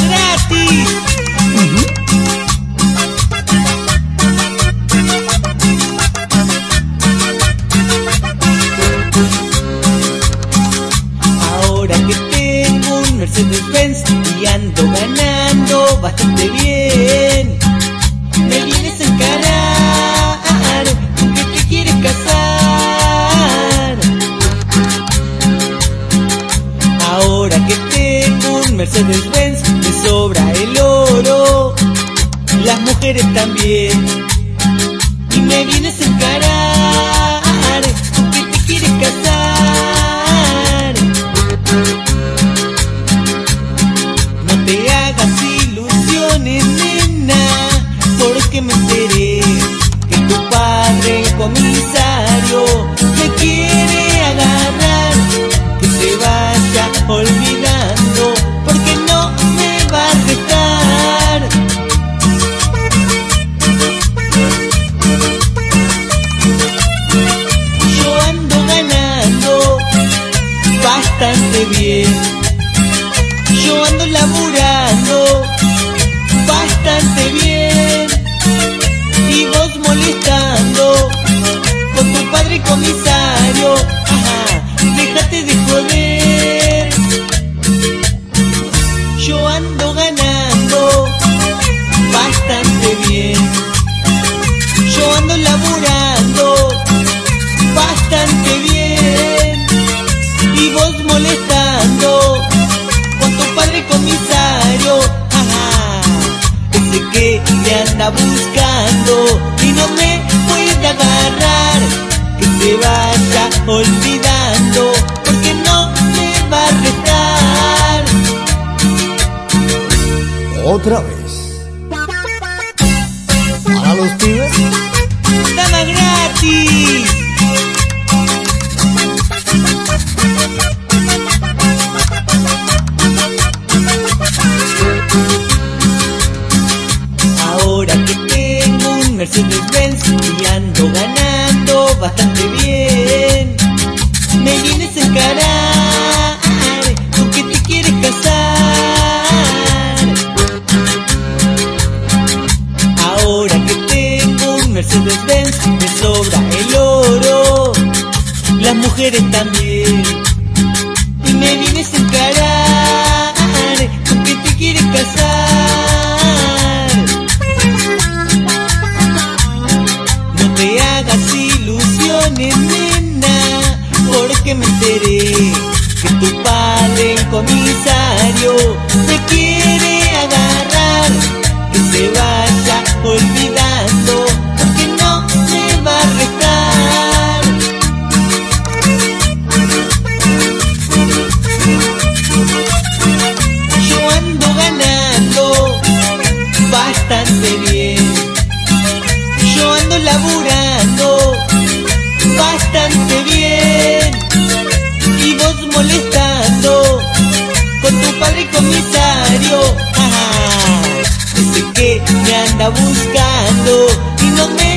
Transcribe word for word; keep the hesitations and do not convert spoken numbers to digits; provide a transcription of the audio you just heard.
gratis. Uh-huh. Ahora que tengo un Mercedes-Benz y ando ganando bastante bien, me vienes a encarar porque te quieres casar. Ahora que tengo un Mercedes-Benz me sobra el oro, las mujeres también, y me vienes a encarar porque te quieres casar. No te hagas ilusiones, nena, porque me enteré que tu padre, el comisario, me quiere agarrar. Que se vaya olvidando, porque no me va a arrestar. Yo ando ganando bastante bien, yo ando laburando bastante bien, y vos molestando con tu padre comisario. Ajá, déjate de joder. Yo ando ganando bastante bien, yo ando laburando bastante bien, y vos molestando con tu padre comisario. Ajá, ese que te anda buscando y no me puede agarrar. Que se vaya olvidando, porque no me va a arrestar. Otra vez. Para los pibes. Dama gratis. Ahora que tengo un Mercedes-Benz y ando ganando bastante bien, me vienes a encarar porque te quieres casar. Ahora que tengo un Mercedes-Benz me sobra el oro, las mujeres también, y me vienes a encarar porque te quieres casar. No te hagas ilusiones, nena, porque me enteré que tu padre, el comisario, me quiere agarrar. Que se vaya olvidando, porque no me va a arrestar. Yo ando ganando bastante bien, yo ando laburando bastante bien, y vos molestando con tu padre comisario. Ajá, ese que me anda buscando y no me